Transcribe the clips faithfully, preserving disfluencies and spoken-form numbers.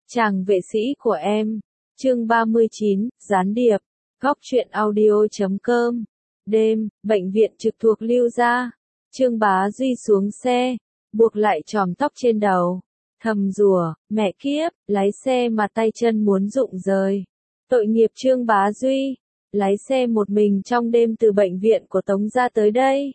Chàng vệ sĩ của em. Chương ba mươi chín, gián điệp. Góc truyện audio chấm com. Đêm, bệnh viện trực thuộc Lưu gia. Trương Bá Duy xuống xe, buộc lại chòm tóc trên đầu. Thầm rủa, mẹ kiếp, lái xe mà tay chân muốn rụng rời. Tội nghiệp Trương Bá Duy, lái xe một mình trong đêm từ bệnh viện của Tống gia tới đây.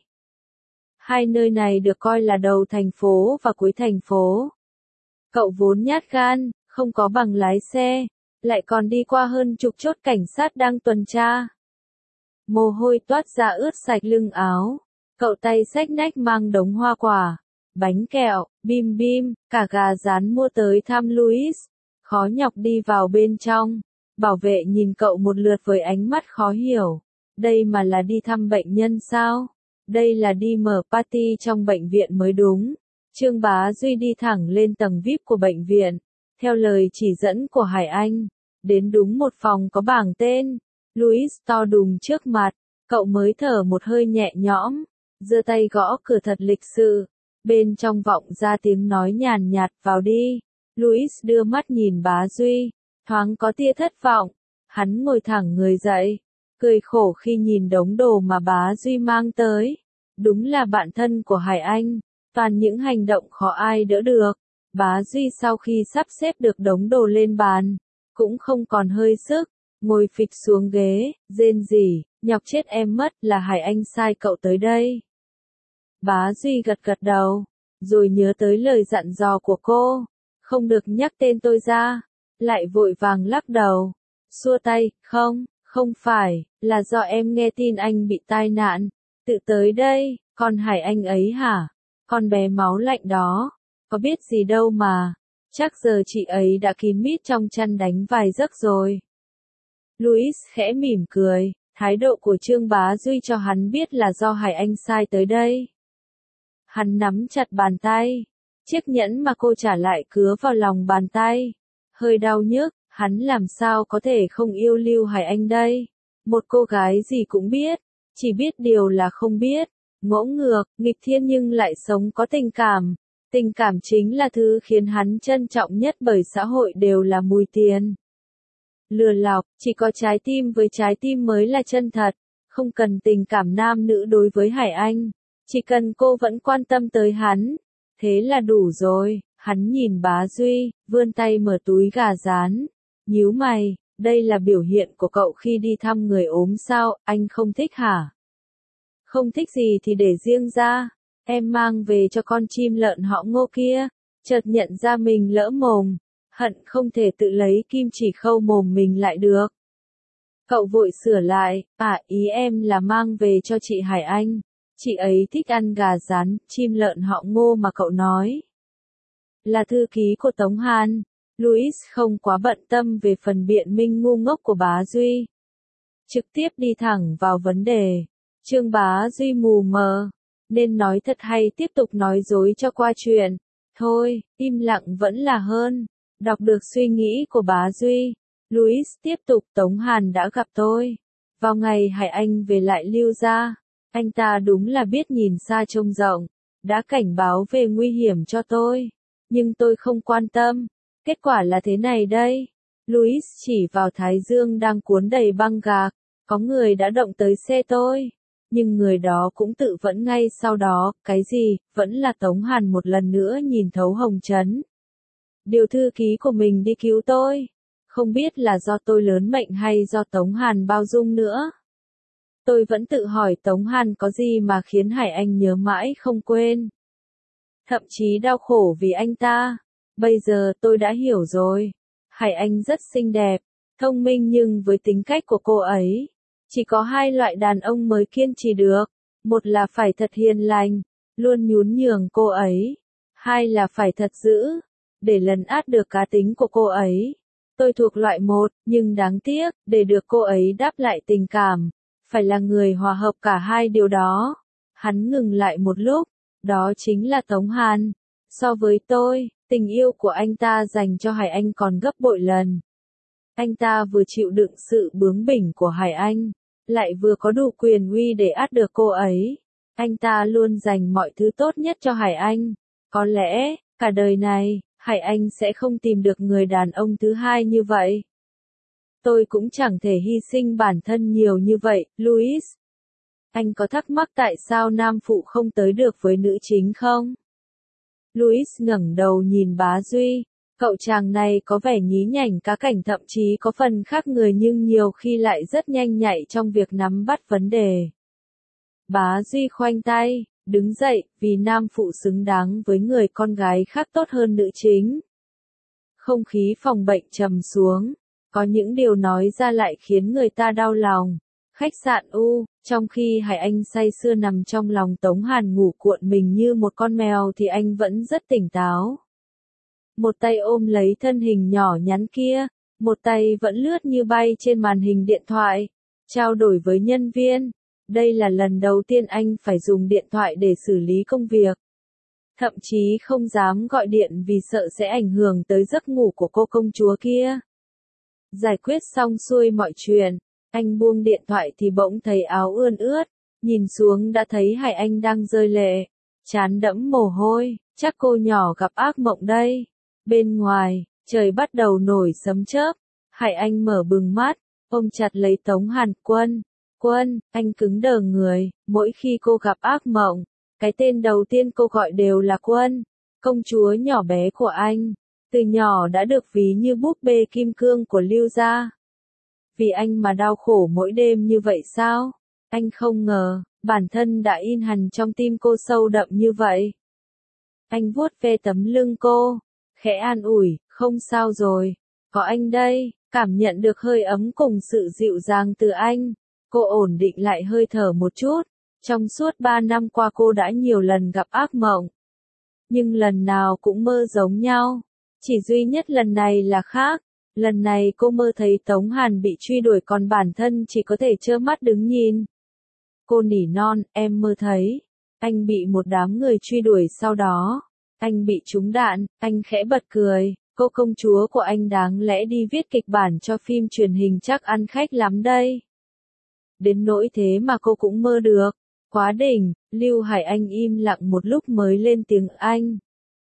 Hai nơi này được coi là đầu thành phố và cuối thành phố. Cậu vốn nhát gan, không có bằng lái xe, lại còn đi qua hơn chục chốt cảnh sát đang tuần tra. Mồ hôi toát ra ướt sạch lưng áo, cậu tay xách nách mang đống hoa quả, bánh kẹo, bim bim, cả gà rán mua tới thăm Louis. Khó nhọc đi vào bên trong, bảo vệ nhìn cậu một lượt với ánh mắt khó hiểu. Đây mà là đi thăm bệnh nhân sao? Đây là đi mở party trong bệnh viện mới đúng. Trương Bá Duy đi thẳng lên tầng vi ai pi của bệnh viện, theo lời chỉ dẫn của Hải Anh, đến đúng một phòng có bảng tên, Louis to đùng trước mặt, cậu mới thở một hơi nhẹ nhõm, giơ tay gõ cửa thật lịch sự, bên trong vọng ra tiếng nói nhàn nhạt, vào đi. Louis đưa mắt nhìn Bá Duy, thoáng có tia thất vọng, hắn ngồi thẳng người dậy, cười khổ khi nhìn đống đồ mà Bá Duy mang tới, đúng là bạn thân của Hải Anh. Toàn những hành động khó ai đỡ được. Bá Duy sau khi sắp xếp được đống đồ lên bàn, cũng không còn hơi sức, ngồi phịch xuống ghế, rên rỉ, nhọc chết em mất, là Hải Anh sai cậu tới đây. Bá Duy gật gật đầu, rồi nhớ tới lời dặn dò của cô, không được nhắc tên tôi ra, lại vội vàng lắc đầu, xua tay, không, không phải, là do em nghe tin anh bị tai nạn, tự tới đây, còn Hải Anh ấy hả? Con bé máu lạnh đó, có biết gì đâu mà, chắc giờ chị ấy đã kín mít trong chăn đánh vài giấc rồi. Louis khẽ mỉm cười, thái độ của Trương Bá Duy cho hắn biết là do Hải Anh sai tới đây. Hắn nắm chặt bàn tay, chiếc nhẫn mà cô trả lại cứa vào lòng bàn tay, hơi đau nhức, hắn làm sao có thể không yêu Lưu Hải Anh đây, một cô gái gì cũng biết, chỉ biết điều là không biết. Ngỗ ngược, nghịch thiên nhưng lại sống có tình cảm. Tình cảm chính là thứ khiến hắn trân trọng nhất bởi xã hội đều là mùi tiền. Lừa lọc, chỉ có trái tim với trái tim mới là chân thật. Không cần tình cảm nam nữ đối với Hải Anh. Chỉ cần cô vẫn quan tâm tới hắn. Thế là đủ rồi. Hắn nhìn Bá Duy, vươn tay mở túi gà rán. Nhíu mày, đây là biểu hiện của cậu khi đi thăm người ốm sao, anh không thích hả? Không thích gì thì để riêng ra, em mang về cho con chim lợn họ Ngô kia, chợt nhận ra mình lỡ mồm, hận không thể tự lấy kim chỉ khâu mồm mình lại được. Cậu vội sửa lại, à ý em là mang về cho chị Hải Anh, chị ấy thích ăn gà rán, chim lợn họ Ngô mà cậu nói. Là thư ký của Tống Hàn, Louis không quá bận tâm về phần biện minh ngu ngốc của Bá Duy. Trực tiếp đi thẳng vào vấn đề. Trương Bá Duy mù mờ, nên nói thật hay tiếp tục nói dối cho qua chuyện. Thôi, im lặng vẫn là hơn. Đọc được suy nghĩ của Bá Duy, Louis tiếp tục, Tống Hàn đã gặp tôi. Vào ngày Hải Anh về lại Lưu gia, anh ta đúng là biết nhìn xa trông rộng, đã cảnh báo về nguy hiểm cho tôi. Nhưng tôi không quan tâm. Kết quả là thế này đây. Louis chỉ vào thái dương đang cuốn đầy băng gạc. Có người đã động tới xe tôi. Nhưng người đó cũng tự vẫn ngay sau đó, cái gì, vẫn là Tống Hàn một lần nữa nhìn thấu hồng trấn. Điều thư ký của mình đi cứu tôi. Không biết là do tôi lớn mệnh hay do Tống Hàn bao dung nữa. Tôi vẫn tự hỏi Tống Hàn có gì mà khiến Hải Anh nhớ mãi không quên. Thậm chí đau khổ vì anh ta. Bây giờ tôi đã hiểu rồi. Hải Anh rất xinh đẹp, thông minh nhưng với tính cách của cô ấy. Chỉ có hai loại đàn ông mới kiên trì được, một là phải thật hiền lành, luôn nhún nhường cô ấy, hai là phải thật dữ, để lấn át được cá tính của cô ấy. Tôi thuộc loại một, nhưng đáng tiếc, để được cô ấy đáp lại tình cảm, phải là người hòa hợp cả hai điều đó. Hắn ngừng lại một lúc, đó chính là Tống Hàn. So với tôi, tình yêu của anh ta dành cho Hải Anh còn gấp bội lần. Anh ta vừa chịu đựng sự bướng bỉnh của Hải Anh, lại vừa có đủ quyền uy để át được cô ấy. Anh ta luôn dành mọi thứ tốt nhất cho Hải Anh. Có lẽ, cả đời này, Hải Anh sẽ không tìm được người đàn ông thứ hai như vậy. Tôi cũng chẳng thể hy sinh bản thân nhiều như vậy, Louis. Anh có thắc mắc tại sao nam phụ không tới được với nữ chính không? Louis ngẩng đầu nhìn Bá Duy. Cậu chàng này có vẻ nhí nhảnh cá cảnh, thậm chí có phần khác người, nhưng nhiều khi lại rất nhanh nhạy trong việc nắm bắt vấn đề. Bá Duy khoanh tay, đứng dậy, vì nam phụ xứng đáng với người con gái khác tốt hơn nữ chính. Không khí phòng bệnh trầm xuống. Có những điều nói ra lại khiến người ta đau lòng. Khách sạn U, trong khi Hải Anh say sưa nằm trong lòng Tống Hàn ngủ cuộn mình như một con mèo thì anh vẫn rất tỉnh táo. Một tay ôm lấy thân hình nhỏ nhắn kia, một tay vẫn lướt như bay trên màn hình điện thoại, trao đổi với nhân viên. Đây là lần đầu tiên anh phải dùng điện thoại để xử lý công việc. Thậm chí không dám gọi điện vì sợ sẽ ảnh hưởng tới giấc ngủ của cô công chúa kia. Giải quyết xong xuôi mọi chuyện, anh buông điện thoại thì bỗng thấy áo ươn ướt, nhìn xuống đã thấy Hải Anh đang rơi lệ, trán đẫm mồ hôi, chắc cô nhỏ gặp ác mộng đây. Bên ngoài, trời bắt đầu nổi sấm chớp, Hải Anh mở bừng mắt, ôm chặt lấy Tống Hàn. Quân, Quân, anh cứng đờ người, mỗi khi cô gặp ác mộng, cái tên đầu tiên cô gọi đều là Quân, công chúa nhỏ bé của anh. Từ nhỏ đã được ví như búp bê kim cương của Lưu gia. Vì anh mà đau khổ mỗi đêm như vậy sao? Anh không ngờ, bản thân đã in hằn trong tim cô sâu đậm như vậy. Anh vuốt ve tấm lưng cô, khẽ an ủi, không sao rồi, có anh đây. Cảm nhận được hơi ấm cùng sự dịu dàng từ anh, cô ổn định lại hơi thở một chút. Trong suốt ba năm qua cô đã nhiều lần gặp ác mộng, nhưng lần nào cũng mơ giống nhau. Chỉ duy nhất lần này là khác, lần này cô mơ thấy Tống Hàn bị truy đuổi còn bản thân chỉ có thể trơ mắt đứng nhìn. Cô nỉ non, em mơ thấy, anh bị một đám người truy đuổi, sau đó, anh bị trúng đạn. Anh khẽ bật cười, cô công chúa của anh đáng lẽ đi viết kịch bản cho phim truyền hình chắc ăn khách lắm đây. Đến nỗi thế mà cô cũng mơ được, quá đỉnh. Lưu Hải Anh im lặng một lúc mới lên tiếng, anh.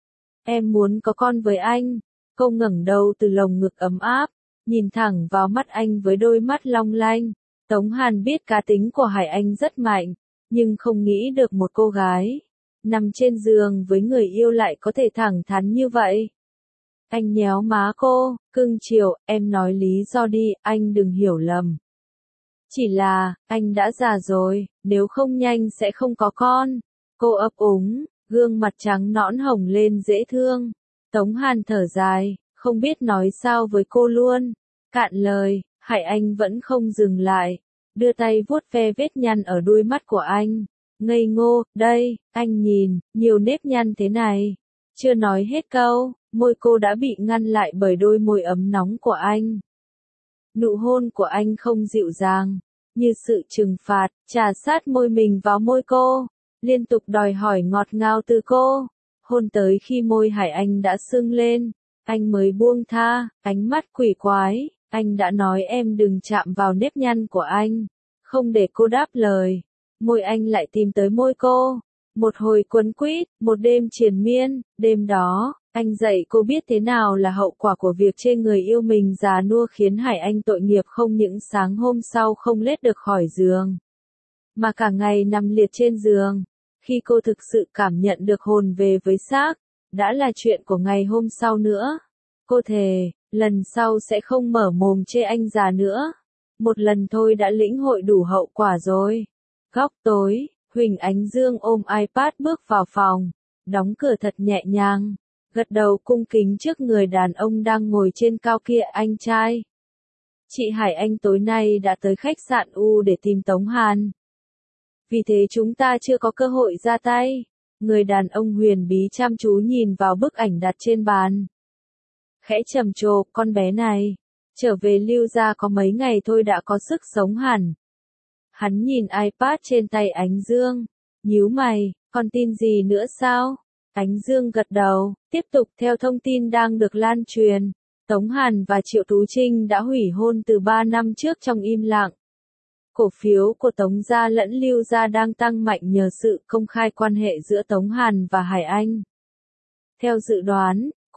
Em muốn có con với anh. Cô ngẩng đầu từ lồng ngực ấm áp, nhìn thẳng vào mắt anh với đôi mắt long lanh. Tống Hàn biết cá tính của Hải Anh rất mạnh, nhưng không nghĩ được một cô gái nằm trên giường với người yêu lại có thể thẳng thắn như vậy. Anh nhéo má cô, cưng chiều, em nói lý do đi, anh đừng hiểu lầm. Chỉ là, anh đã già rồi, nếu không nhanh sẽ không có con. Cô ấp úng, gương mặt trắng nõn hồng lên dễ thương. Tống Hàn thở dài, không biết nói sao với cô luôn. Cạn lời, Hải Anh vẫn không dừng lại, đưa tay vuốt ve vết nhăn ở đuôi mắt của anh. Ngây ngô, đây, anh nhìn, nhiều nếp nhăn thế này. Chưa nói hết câu, môi cô đã bị ngăn lại bởi đôi môi ấm nóng của anh. Nụ hôn của anh không dịu dàng, như sự trừng phạt, trà sát môi mình vào môi cô, liên tục đòi hỏi ngọt ngào từ cô. Hôn tới khi môi Hải Anh đã sưng lên, anh mới buông tha, ánh mắt quỷ quái. Anh đã nói em đừng chạm vào nếp nhăn của anh. Không để cô đáp lời, môi anh lại tìm tới môi cô. Một hồi quấn quýt, một đêm triền miên. Đêm đó, anh dạy cô biết thế nào là hậu quả của việc chê người yêu mình già nua, khiến Hải Anh tội nghiệp không những sáng hôm sau không lết được khỏi giường, mà cả ngày nằm liệt trên giường. Khi cô thực sự cảm nhận được hồn về với xác, đã là chuyện của ngày hôm sau nữa. Cô thề, lần sau sẽ không mở mồm chê anh già nữa. Một lần thôi đã lĩnh hội đủ hậu quả rồi. Góc tối, Huỳnh Ánh Dương ôm iPad bước vào phòng, đóng cửa thật nhẹ nhàng, gật đầu cung kính trước người đàn ông đang ngồi trên cao kia. Anh trai, chị Hải Anh tối nay đã tới khách sạn U để tìm Tống Hàn. Vì thế chúng ta chưa có cơ hội ra tay. Người đàn ông huyền bí chăm chú nhìn vào bức ảnh đặt trên bàn, khẽ trầm trồ, con bé này, trở về Lưu gia có mấy ngày thôi đã có sức sống hẳn. Hắn nhìn iPad trên tay Ánh Dương, nhíu mày, còn tin gì nữa sao? Ánh Dương gật đầu, tiếp tục. Theo thông tin đang được lan truyền, Tống Hàn và Triệu Tú Trinh đã hủy hôn từ ba năm trước trong im lặng. Cổ phiếu của Tống gia lẫn Lưu gia đang tăng mạnh nhờ sự công khai quan hệ giữa Tống Hàn và Hải Anh. Theo dự đoán,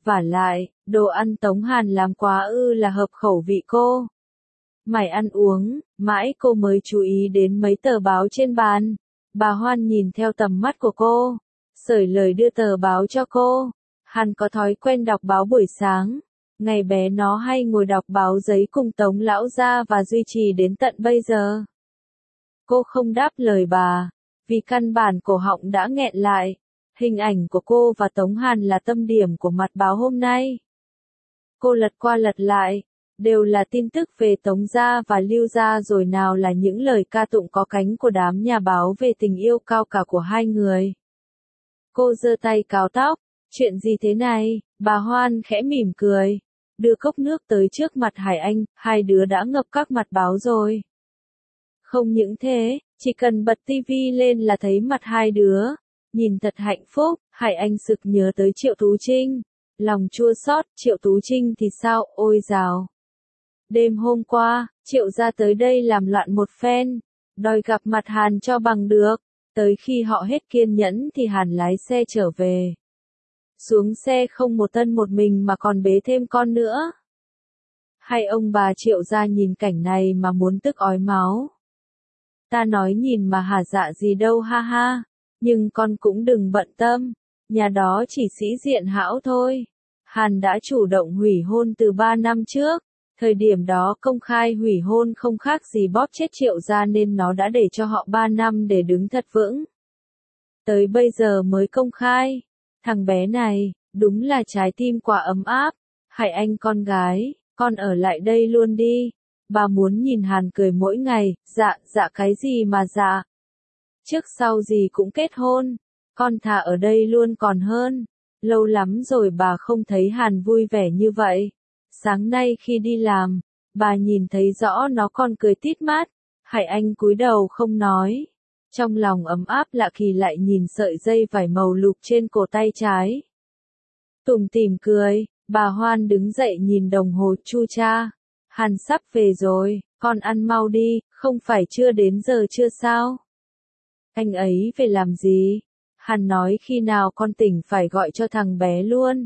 Vả lại, đồ ăn Tống Hàn làm quá ư là hợp khẩu vị cô. Mải ăn uống, mãi cô mới chú ý đến mấy tờ báo trên bàn. Bà Hoan nhìn theo tầm mắt của cô, sởi lời đưa tờ báo cho cô. Hàn có thói quen đọc báo buổi sáng. Ngày bé nó hay ngồi đọc báo giấy cùng Tống lão gia và duy trì đến tận bây giờ. Cô không đáp lời bà, vì căn bản cổ họng đã nghẹn lại. Hình ảnh của cô và Tống Hàn là tâm điểm của mặt báo hôm nay. Cô lật qua lật lại, đều là tin tức về Tống gia và Lưu gia, rồi nào là những lời ca tụng có cánh của đám nhà báo về tình yêu cao cả của hai người. Cô giơ tay cào tóc, chuyện gì thế này? Bà Hoan khẽ mỉm cười, đưa cốc nước tới trước mặt Hải Anh, hai đứa đã ngập các mặt báo rồi. Không những thế, chỉ cần bật tivi lên là thấy mặt hai đứa, nhìn thật hạnh phúc. Hải Anh sực nhớ tới Triệu Tú Trinh, lòng chua xót. Triệu Tú Trinh thì sao, ôi dào. Đêm hôm qua, Triệu gia tới đây làm loạn một phen, đòi gặp mặt Hàn cho bằng được. Tới khi họ hết kiên nhẫn thì Hàn lái xe trở về. Xuống xe không một tân một mình mà còn bế thêm con nữa. Hai ông bà Triệu gia nhìn cảnh này mà muốn tức ói máu. Ta nói nhìn mà hả dạ gì đâu ha ha, nhưng con cũng đừng bận tâm, nhà đó chỉ sĩ diện hão thôi. Hàn đã chủ động hủy hôn từ ba năm trước, thời điểm đó công khai hủy hôn không khác gì bóp chết Triệu gia nên nó đã để cho họ ba năm để đứng thật vững. Tới bây giờ mới công khai, thằng bé này, đúng là trái tim quả ấm áp. Hải Anh con gái, con ở lại đây luôn đi. Bà muốn nhìn Hàn cười mỗi ngày. Dạ, dạ cái gì mà dạ. Trước sau gì cũng kết hôn, con thà ở đây luôn còn hơn. Lâu lắm rồi bà không thấy Hàn vui vẻ như vậy. Sáng nay khi đi làm, bà nhìn thấy rõ nó còn cười tít mắt. Hải Anh cúi đầu không nói. Trong lòng ấm áp lạ kỳ lại nhìn sợi dây vải màu lục trên cổ tay trái. Tủm tỉm cười, bà Hoan đứng dậy nhìn đồng hồ. Chu cha, Hàn sắp về rồi, con ăn mau đi, không phải chưa đến giờ chưa sao? Anh ấy về làm gì? Hàn nói khi nào con tỉnh phải gọi cho thằng bé luôn.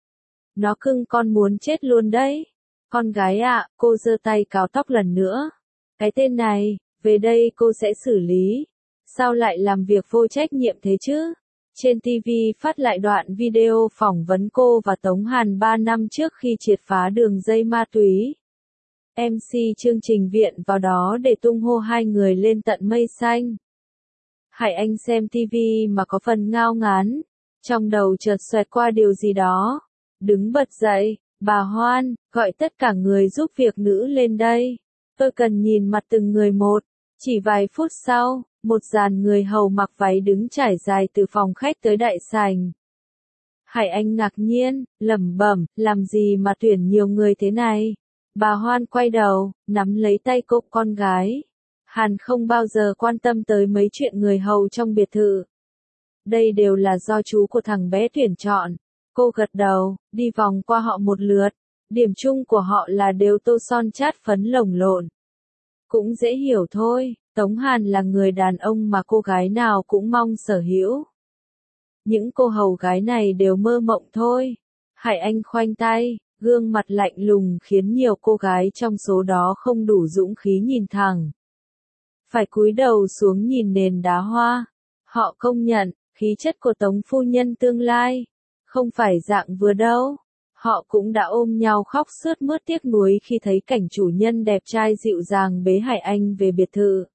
Nó cưng con muốn chết luôn đấy. Con gái ạ, à, cô giơ tay cào tóc lần nữa. Cái tên này, về đây cô sẽ xử lý. Sao lại làm việc vô trách nhiệm thế chứ? Trên ti vi phát lại đoạn video phỏng vấn cô và Tống Hàn ba năm trước khi triệt phá đường dây ma túy. em xê chương trình viện vào đó để tung hô hai người lên tận mây xanh. Hải Anh xem ti vi mà có phần ngao ngán, trong đầu chợt xoẹt qua điều gì đó. Đứng bật dậy, bà Hoan, gọi tất cả người giúp việc nữ lên đây. Tôi cần nhìn mặt từng người một. Chỉ vài phút sau, một dàn người hầu mặc váy đứng trải dài từ phòng khách tới đại sảnh. Hải Anh ngạc nhiên, lẩm bẩm, làm gì mà tuyển nhiều người thế này? Bà Hoan quay đầu, nắm lấy tay cô con gái. Hàn không bao giờ quan tâm tới mấy chuyện người hầu trong biệt thự. Đây đều là do chú của thằng bé tuyển chọn. Cô gật đầu, đi vòng qua họ một lượt. Điểm chung của họ là đều tô son chát phấn lồng lộn. Cũng dễ hiểu thôi, Tống Hàn là người đàn ông mà cô gái nào cũng mong sở hữu. Những cô hầu gái này đều mơ mộng thôi. Hải Anh khoanh tay, gương mặt lạnh lùng khiến nhiều cô gái trong số đó không đủ dũng khí nhìn thẳng. Phải cúi đầu xuống nhìn nền đá hoa. Họ công nhận, khí chất của Tống phu nhân tương lai, không phải dạng vừa đâu. Họ cũng đã ôm nhau khóc sướt mướt tiếc nuối khi thấy cảnh chủ nhân đẹp trai dịu dàng bế Hải Anh về biệt thự.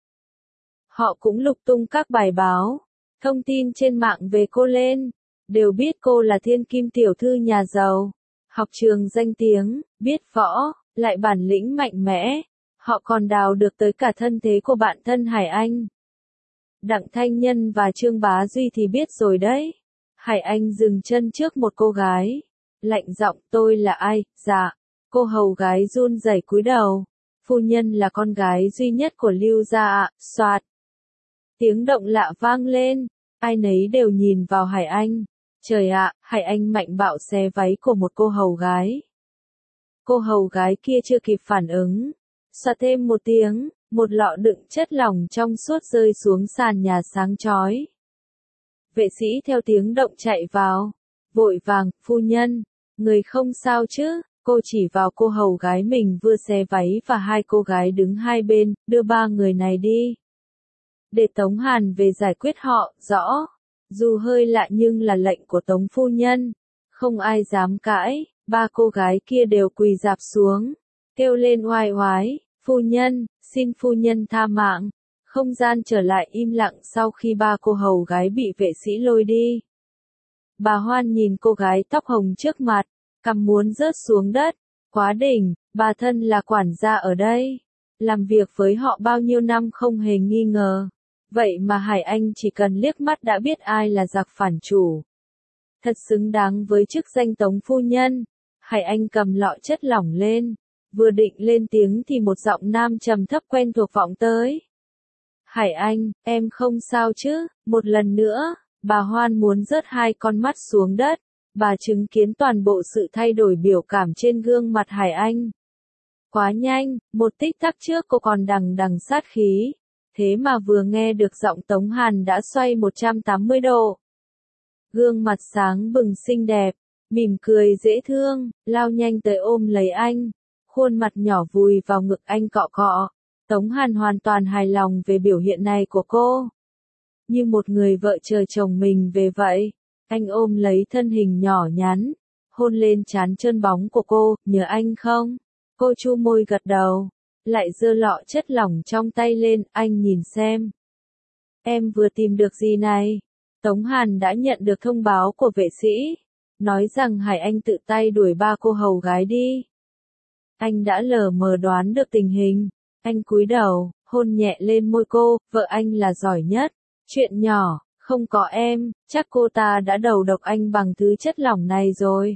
Họ cũng lục tung các bài báo, thông tin trên mạng về cô lên, đều biết cô là thiên kim tiểu thư nhà giàu, học trường danh tiếng, biết võ, lại bản lĩnh mạnh mẽ. Họ còn đào được tới cả thân thế của bạn thân Hải Anh. Đặng Thanh Nhân và Trương Bá Duy thì biết rồi đấy. Hải Anh dừng chân trước một cô gái. Lạnh giọng, tôi là ai? Dạ. Cô hầu gái run rẩy cúi đầu. Phu nhân là con gái duy nhất của Lưu gia ạ. Soạt. Tiếng động lạ vang lên. Ai nấy đều nhìn vào Hải Anh. Trời ạ, Hải Anh mạnh bạo xé váy của một cô hầu gái. Cô hầu gái kia chưa kịp phản ứng. Xoạt thêm một tiếng, một lọ đựng chất lỏng trong suốt rơi xuống sàn nhà sáng chói. Vệ sĩ theo tiếng động chạy vào. Vội vàng, phu nhân, Người không sao chứ, cô chỉ vào cô hầu gái mình vừa xé váy và hai cô gái đứng hai bên, đưa ba người này đi. Để Tống Hàn về giải quyết họ, rõ. Dù hơi lạ nhưng là lệnh của Tống phu nhân. Không ai dám cãi, ba cô gái kia đều quỳ rạp xuống. Kêu lên oai oái, phu nhân, xin phu nhân tha mạng. Không gian trở lại im lặng sau khi ba cô hầu gái bị vệ sĩ lôi đi. Bà Hoan nhìn cô gái tóc hồng trước mặt, cằm muốn rớt xuống đất. Quá đỉnh, bà thân là quản gia ở đây. Làm việc với họ bao nhiêu năm không hề nghi ngờ. Vậy mà Hải Anh chỉ cần liếc mắt đã biết ai là giặc phản chủ. Thật xứng đáng với chức danh Tống phu nhân. Hải Anh cầm lọ chất lỏng lên. Vừa định lên tiếng thì một giọng nam trầm thấp quen thuộc vọng tới. Hải Anh, em không sao chứ? Một lần nữa, bà Hoan muốn rớt hai con mắt xuống đất. Bà chứng kiến toàn bộ sự thay đổi biểu cảm trên gương mặt Hải Anh. Quá nhanh, một tích tắc trước cô còn đằng đằng sát khí. Thế mà vừa nghe được giọng Tống Hàn đã xoay một trăm tám mươi độ. Gương mặt sáng bừng xinh đẹp, mỉm cười dễ thương, lao nhanh tới ôm lấy anh. Khuôn mặt nhỏ vùi vào ngực anh cọ cọ. Tống Hàn hoàn toàn hài lòng về biểu hiện này của cô. Như một người vợ chờ chồng mình về vậy. Anh ôm lấy thân hình nhỏ nhắn, hôn lên trán trơn bóng của cô, nhớ anh không? Cô chu môi gật đầu, lại giơ lọ chất lỏng trong tay lên, anh nhìn xem. Em vừa tìm được gì này? Tống Hàn đã nhận được thông báo của vệ sĩ, nói rằng Hải Anh tự tay đuổi ba cô hầu gái đi. Anh đã lờ mờ đoán được tình hình, anh cúi đầu, hôn nhẹ lên môi cô, vợ anh là giỏi nhất, chuyện nhỏ. Không có em, chắc cô ta đã đầu độc anh bằng thứ chất lỏng này rồi.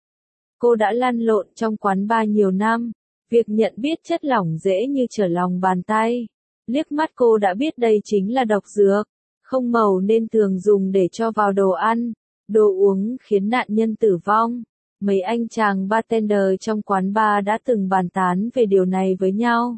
Cô đã lăn lộn trong quán bar nhiều năm, việc nhận biết chất lỏng dễ như trở lòng bàn tay. Liếc mắt cô đã biết đây chính là độc dược, không màu nên thường dùng để cho vào đồ ăn, đồ uống khiến nạn nhân tử vong. Mấy anh chàng bartender trong quán bar đã từng bàn tán về điều này với nhau.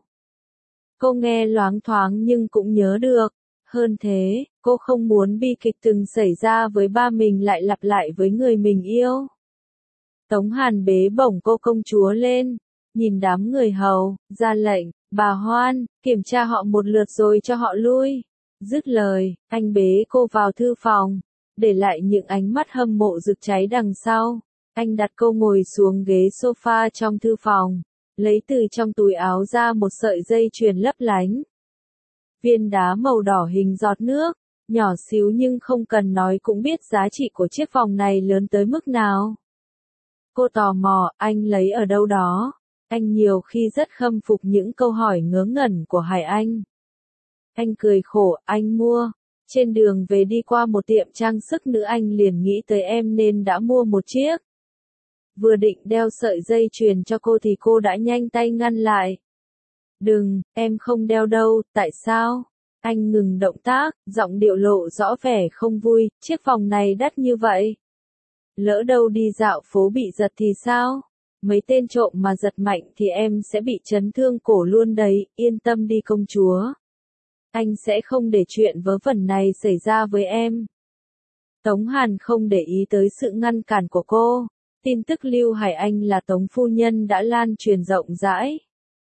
Cô nghe loáng thoáng nhưng cũng nhớ được. Hơn thế, cô không muốn bi kịch từng xảy ra với ba mình lại lặp lại với người mình yêu. Tống Hàn bế bổng cô công chúa lên, nhìn đám người hầu, ra lệnh, bà Hoan, kiểm tra họ một lượt rồi cho họ lui. Dứt lời, anh bế cô vào thư phòng, để lại những ánh mắt hâm mộ rực cháy đằng sau. Anh đặt cô ngồi xuống ghế sofa trong thư phòng, lấy từ trong túi áo ra một sợi dây chuyền lấp lánh. Viên đá màu đỏ hình giọt nước, nhỏ xíu nhưng không cần nói cũng biết giá trị của chiếc vòng này lớn tới mức nào. Cô tò mò, anh lấy ở đâu đó? Anh nhiều khi rất khâm phục những câu hỏi ngớ ngẩn của Hải Anh. Anh cười khổ, anh mua. Trên đường về đi qua một tiệm trang sức nữ anh liền nghĩ tới em nên đã mua một chiếc. Vừa định đeo sợi dây chuyền cho cô thì cô đã nhanh tay ngăn lại. Đừng, em không đeo đâu, tại sao? Anh ngừng động tác, giọng điệu lộ rõ vẻ không vui, chiếc vòng này đắt như vậy. Lỡ đâu đi dạo phố bị giật thì sao? Mấy tên trộm mà giật mạnh thì em sẽ bị chấn thương cổ luôn đấy, yên tâm đi công chúa. Anh sẽ không để chuyện vớ vẩn này xảy ra với em. Tống Hàn không để ý tới sự ngăn cản của cô. Tin tức Lưu Hải Anh là Tống phu nhân đã lan truyền rộng rãi.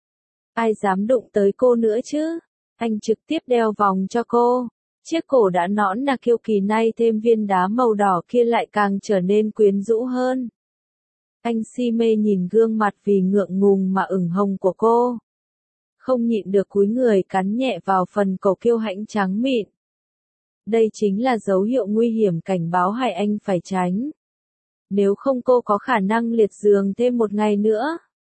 Ai dám đụng tới cô nữa chứ? Anh trực tiếp đeo vòng cho cô. Chiếc cổ đã nõn nà kiêu kỳ nay thêm viên đá màu đỏ kia lại càng trở nên quyến rũ hơn. Anh si mê nhìn gương mặt vì ngượng ngùng mà ửng hồng của cô. Không nhịn được cúi người cắn nhẹ vào phần cổ kiêu hãnh trắng mịn. Đây chính là dấu hiệu nguy hiểm cảnh báo Hải Anh phải tránh. Nếu không cô có khả năng liệt giường thêm một ngày nữa.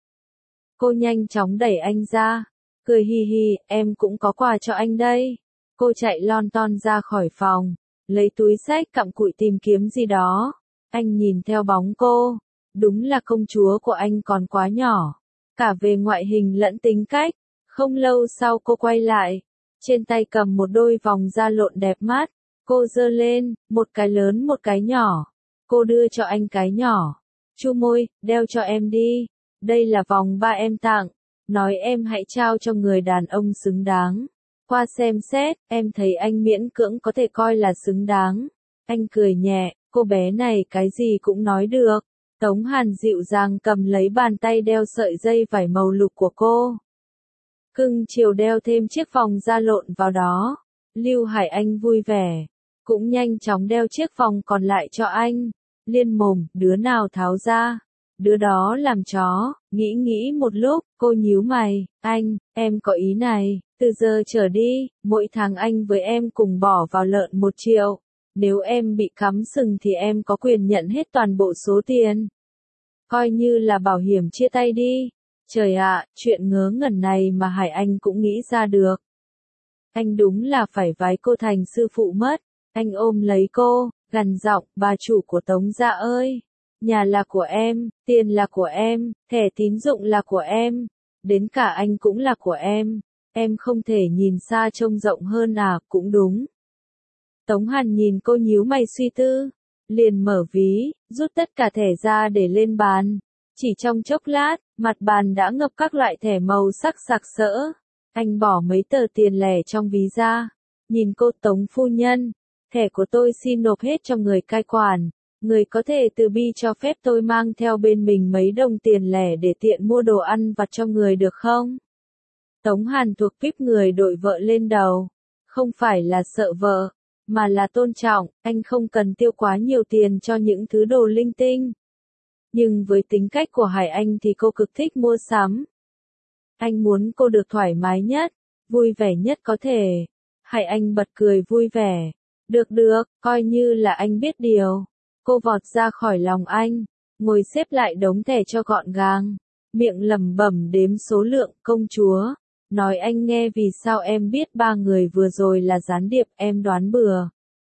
Cô nhanh chóng đẩy anh ra, cười hi hi, em cũng có quà cho anh đây. Cô chạy lon ton ra khỏi phòng, lấy túi xách cặm cụi tìm kiếm gì đó. Anh nhìn theo bóng cô, đúng là công chúa của anh còn quá nhỏ, cả về ngoại hình lẫn tính cách. Không lâu sau cô quay lại, trên tay cầm một đôi vòng da lộn đẹp mắt. Cô giơ lên, một cái lớn một cái nhỏ. Cô đưa cho anh cái nhỏ. Chu môi, đeo cho em đi. Đây là vòng ba em tặng. Nói em hãy trao cho người đàn ông xứng đáng. Qua xem xét, em thấy anh miễn cưỡng có thể coi là xứng đáng. Anh cười nhẹ, cô bé này cái gì cũng nói được. Tống Hàn dịu dàng cầm lấy bàn tay đeo sợi dây vải màu lục của cô. Cưng chiều đeo thêm chiếc vòng da lộn vào đó. Lưu Hải Anh vui vẻ, cũng nhanh chóng đeo chiếc vòng còn lại cho anh. Liên mồm, đứa nào tháo ra? Đứa đó làm chó. Nghĩ nghĩ một lúc, cô nhíu mày. Anh, em có ý này, từ giờ trở đi, mỗi tháng anh với em cùng bỏ vào lợn một triệu. Nếu em bị cắm sừng thì em có quyền nhận hết toàn bộ số tiền. Coi như là bảo hiểm chia tay đi. Trời ạ, chuyện ngớ ngẩn này mà Hải Anh cũng nghĩ ra được. Anh đúng là phải vái cô thành sư phụ mất. Anh ôm lấy cô, gằn giọng, bà chủ của Tống gia ơi. Nhà là của em, tiền là của em, thẻ tín dụng là của em. Đến cả anh cũng là của em. Em không thể nhìn xa trông rộng hơn à, cũng đúng. Tống Hàn nhìn cô nhíu mày suy tư. Liền mở ví, rút tất cả thẻ ra để lên bàn. Chỉ trong chốc lát, mặt bàn đã ngập các loại thẻ màu sắc sặc sỡ. Anh bỏ mấy tờ tiền lẻ trong ví ra. Nhìn cô Tống phu nhân. Thẻ của tôi xin nộp hết cho người cai quản. Người có thể từ bi cho phép tôi mang theo bên mình mấy đồng tiền lẻ để tiện mua đồ ăn vặt cho người được không? Tống Hàn thuộc vê i pê người đội vợ lên đầu. Không phải là sợ vợ, mà là tôn trọng. Anh không cần tiêu quá nhiều tiền cho những thứ đồ linh tinh. Nhưng với tính cách của Hải Anh thì cô cực thích mua sắm. Anh muốn cô được thoải mái nhất, vui vẻ nhất có thể. Hải Anh bật cười vui vẻ. Được được, coi như là anh biết điều. Cô vọt ra khỏi lòng anh, ngồi xếp lại đống thẻ cho gọn gàng. Miệng lẩm bẩm đếm số lượng. Công chúa, nói anh nghe vì sao em biết ba người vừa rồi là gián điệp, em đoán bừa.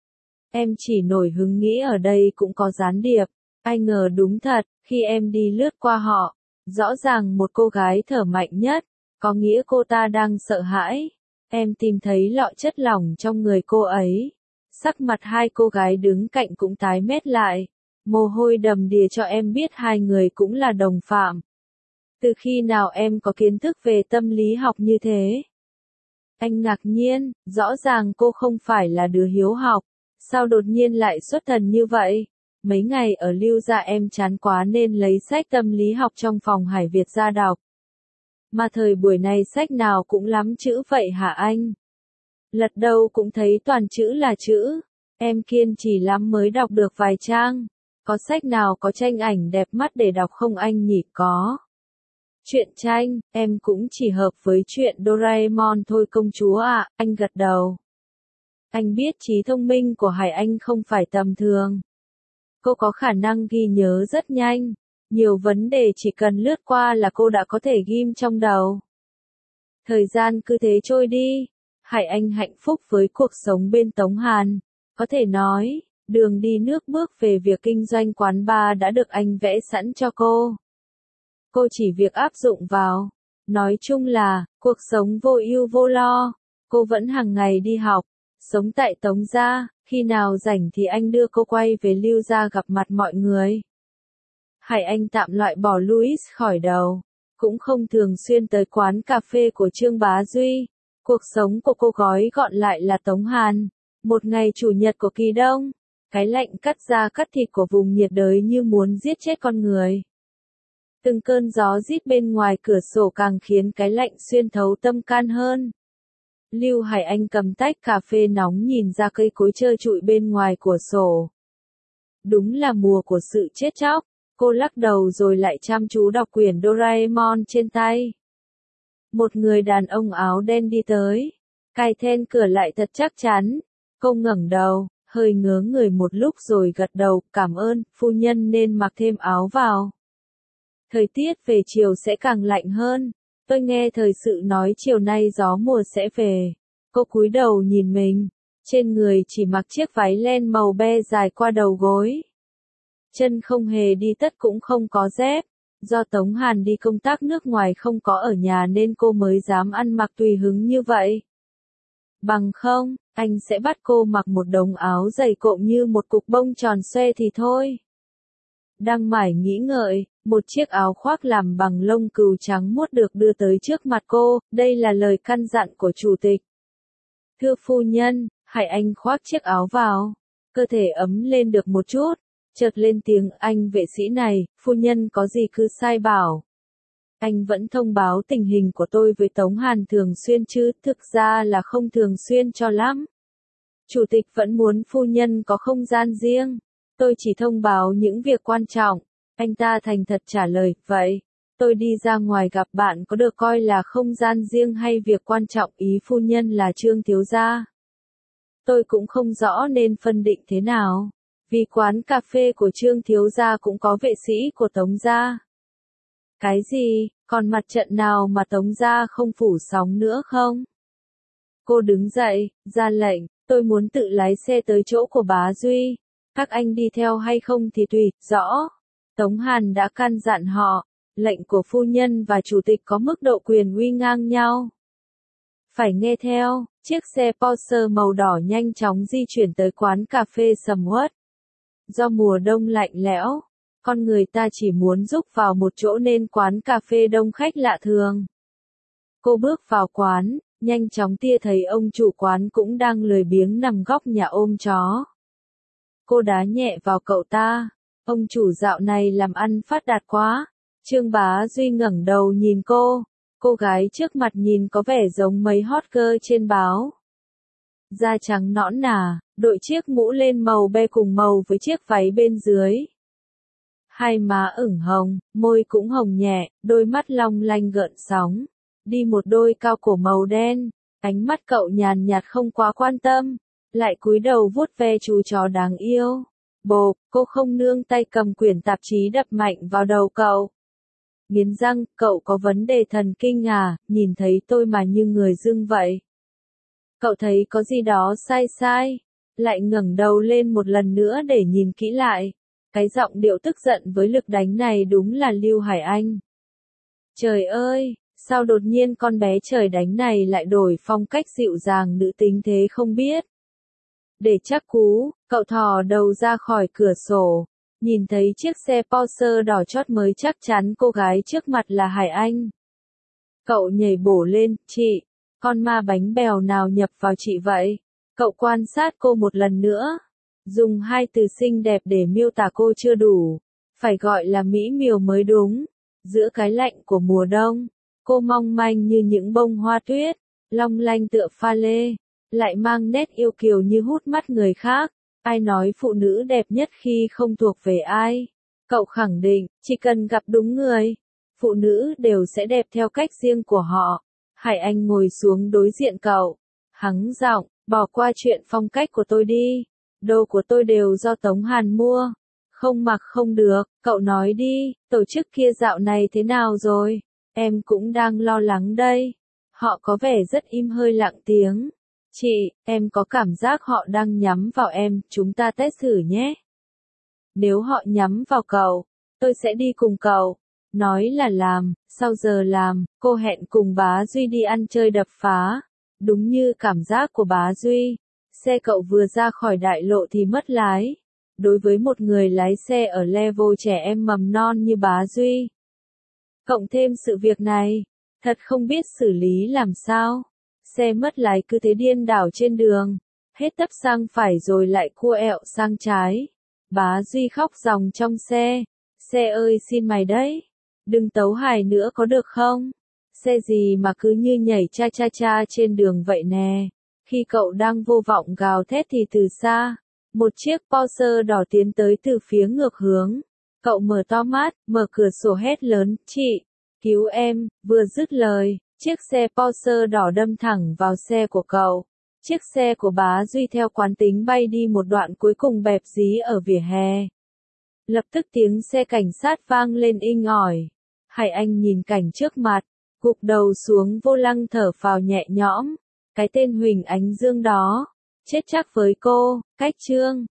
Em chỉ nổi hứng nghĩ ở đây cũng có gián điệp. Ai ngờ đúng thật, khi em đi lướt qua họ, rõ ràng một cô gái thở mạnh nhất, có nghĩa cô ta đang sợ hãi. Em tìm thấy lọ chất lỏng trong người cô ấy. Sắc mặt hai cô gái đứng cạnh cũng tái mét lại. Mồ hôi đầm đìa cho em biết hai người cũng là đồng phạm. Từ khi nào em có kiến thức về tâm lý học như thế? Anh ngạc nhiên, rõ ràng cô không phải là đứa hiếu học. Sao đột nhiên lại xuất thần như vậy? Mấy ngày ở Lưu gia em chán quá nên lấy sách tâm lý học trong phòng Hải Việt ra đọc. Mà thời buổi này sách nào cũng lắm chữ vậy hả anh? Lật đâu cũng thấy toàn chữ là chữ. Em kiên trì lắm mới đọc được vài trang. Có sách nào có tranh ảnh đẹp mắt để đọc không anh nhỉ? Có. Chuyện tranh, em cũng chỉ hợp với chuyện Doraemon thôi công chúa ạ, à, anh gật đầu. Anh biết trí thông minh của Hải Anh không phải tầm thường. Cô có khả năng ghi nhớ rất nhanh. Nhiều vấn đề chỉ cần lướt qua là cô đã có thể ghim trong đầu. Thời gian cứ thế trôi đi. Hải Anh hạnh phúc với cuộc sống bên Tống Hàn. Có thể nói, đường đi nước bước về việc kinh doanh quán bar đã được anh vẽ sẵn cho cô. Cô chỉ việc áp dụng vào. Nói chung là, cuộc sống vô ưu vô lo. Cô vẫn hàng ngày đi học, sống tại Tống gia, khi nào rảnh thì anh đưa cô quay về Lưu gia gặp mặt mọi người. Hải Anh tạm loại bỏ Louis khỏi đầu, cũng không thường xuyên tới quán cà phê của Trương Bá Duy. Cuộc sống của cô gói gọn lại là Tống Hàn. Một ngày chủ nhật của kỳ đông, cái lạnh cắt da cắt thịt của vùng nhiệt đới như muốn giết chết con người. Từng cơn gió rít bên ngoài cửa sổ càng khiến cái lạnh xuyên thấu tâm can hơn. Lưu Hải Anh cầm tách cà phê nóng nhìn ra cây cối trơ trụi bên ngoài cửa sổ. Đúng là mùa của sự chết chóc. Cô lắc đầu rồi lại chăm chú đọc quyển Doraemon trên tay. Một người đàn ông áo đen đi tới, cài then cửa lại thật chắc chắn. Cô ngẩng đầu, hơi ngớ người một lúc rồi gật đầu, cảm ơn, phu nhân nên mặc thêm áo vào. Thời tiết về chiều sẽ càng lạnh hơn. Tôi nghe thời sự nói chiều nay gió mùa sẽ về. Cô cúi đầu nhìn mình, trên người chỉ mặc chiếc váy len màu be dài qua đầu gối. Chân không hề đi tất cũng không có dép. Do Tống Hàn đi công tác nước ngoài không có ở nhà nên cô mới dám ăn mặc tùy hứng như vậy. Bằng không, anh sẽ bắt cô mặc một đống áo dày cộm như một cục bông tròn xoe thì thôi. Đang mải nghĩ ngợi, một chiếc áo khoác làm bằng lông cừu trắng muốt được đưa tới trước mặt cô, đây là lời căn dặn của chủ tịch. Thưa phu nhân, Hải Anh khoác chiếc áo vào, cơ thể ấm lên được một chút, chợt lên tiếng, anh vệ sĩ này, phu nhân có gì cứ sai bảo. Anh vẫn thông báo tình hình của tôi với Tống Hàn thường xuyên chứ, thực ra là không thường xuyên cho lắm. Chủ tịch vẫn muốn phu nhân có không gian riêng. Tôi chỉ thông báo những việc quan trọng. Anh ta thành thật trả lời, vậy, tôi đi ra ngoài gặp bạn có được coi là không gian riêng hay việc quan trọng, ý phu nhân là Trương thiếu gia. Tôi cũng không rõ nên phân định thế nào, vì quán cà phê của Trương thiếu gia cũng có vệ sĩ của Tống gia. Cái gì, còn mặt trận nào mà Tống gia không phủ sóng nữa không? Cô đứng dậy, ra lệnh, tôi muốn tự lái xe tới chỗ của bá Duy. Các anh đi theo hay không thì tùy, rõ. Tống Hàn đã căn dặn họ, lệnh của phu nhân và chủ tịch có mức độ quyền uy ngang nhau. Phải nghe theo, chiếc xe Porsche màu đỏ nhanh chóng di chuyển tới quán cà phê sầm uất. Do mùa đông lạnh lẽo, con người ta chỉ muốn rúc vào một chỗ nên quán cà phê đông khách lạ thường. Cô bước vào quán, nhanh chóng tia thấy ông chủ quán cũng đang lười biếng nằm góc nhà ôm chó. Cô đá nhẹ vào cậu ta, ông chủ dạo này làm ăn phát đạt quá. Trương Bá Duy ngẩng đầu nhìn cô, cô gái trước mặt nhìn có vẻ giống mấy hot girl trên báo. Da trắng nõn nà, đội chiếc mũ lên màu be cùng màu với chiếc váy bên dưới. Hai má ửng hồng, môi cũng hồng nhẹ, đôi mắt long lanh gợn sóng. Đi một đôi cao cổ màu đen, ánh mắt cậu nhàn nhạt không quá quan tâm, lại cúi đầu vuốt ve chú chó đáng yêu. Bộp, cô không nương tay cầm quyển tạp chí đập mạnh vào đầu cậu. Nghiến răng, cậu có vấn đề thần kinh à, nhìn thấy tôi mà như người dưng vậy. Cậu thấy có gì đó sai sai, lại ngẩng đầu lên một lần nữa để nhìn kỹ lại. Cái giọng điệu tức giận với lực đánh này đúng là Lưu Hải Anh. Trời ơi, sao đột nhiên con bé trời đánh này lại đổi phong cách dịu dàng nữ tính thế không biết. Để chắc cú, cậu thò đầu ra khỏi cửa sổ, nhìn thấy chiếc xe Porsche đỏ chót mới chắc chắn cô gái trước mặt là Hải Anh. Cậu nhảy bổ lên, chị, con ma bánh bèo nào nhập vào chị vậy? Cậu quan sát cô một lần nữa. Dùng hai từ xinh đẹp để miêu tả cô chưa đủ, phải gọi là mỹ miều mới đúng. Giữa cái lạnh của mùa đông, cô mong manh như những bông hoa tuyết, long lanh tựa pha lê, lại mang nét yêu kiều như hút mắt người khác. Ai nói phụ nữ đẹp nhất khi không thuộc về ai? Cậu khẳng định, chỉ cần gặp đúng người, phụ nữ đều sẽ đẹp theo cách riêng của họ. Hải Anh ngồi xuống đối diện cậu, hắng giọng, bỏ qua chuyện phong cách của tôi đi. Đồ của tôi đều do Tống Hàn mua. Không mặc không được, cậu nói đi, tổ chức kia dạo này thế nào rồi? Em cũng đang lo lắng đây. Họ có vẻ rất im hơi lặng tiếng. Chị, em có cảm giác họ đang nhắm vào em, chúng ta test thử nhé. Nếu họ nhắm vào cậu, tôi sẽ đi cùng cậu. Nói là làm, sau giờ làm, cô hẹn cùng bá Duy đi ăn chơi đập phá. Đúng như cảm giác của bá Duy, xe cậu vừa ra khỏi đại lộ thì mất lái. Đối với một người lái xe ở level trẻ em mầm non như bá Duy, cộng thêm sự việc này, thật không biết xử lý làm sao. Xe mất lái cứ thế điên đảo trên đường, hết tấp sang phải rồi lại cua ẹo sang trái. Bá Duy khóc ròng trong xe. Xe ơi xin mày đấy, đừng tấu hài nữa có được không? Xe gì mà cứ như nhảy cha cha cha trên đường vậy nè. Khi cậu đang vô vọng gào thét thì từ xa, một chiếc Porsche đỏ tiến tới từ phía ngược hướng. Cậu mở to mắt, mở cửa sổ hét lớn, chị, cứu em, vừa dứt lời. Chiếc xe Porsche đỏ đâm thẳng vào xe của cậu. Chiếc xe của bá Duy theo quán tính bay đi một đoạn cuối cùng bẹp dí ở vỉa hè. Lập tức tiếng xe cảnh sát vang lên inh ỏi. Hải Anh nhìn cảnh trước mặt, gục đầu xuống vô lăng thở phào nhẹ nhõm. Cái tên Huỳnh Ánh Dương đó, chết chắc với cô, cách Trương.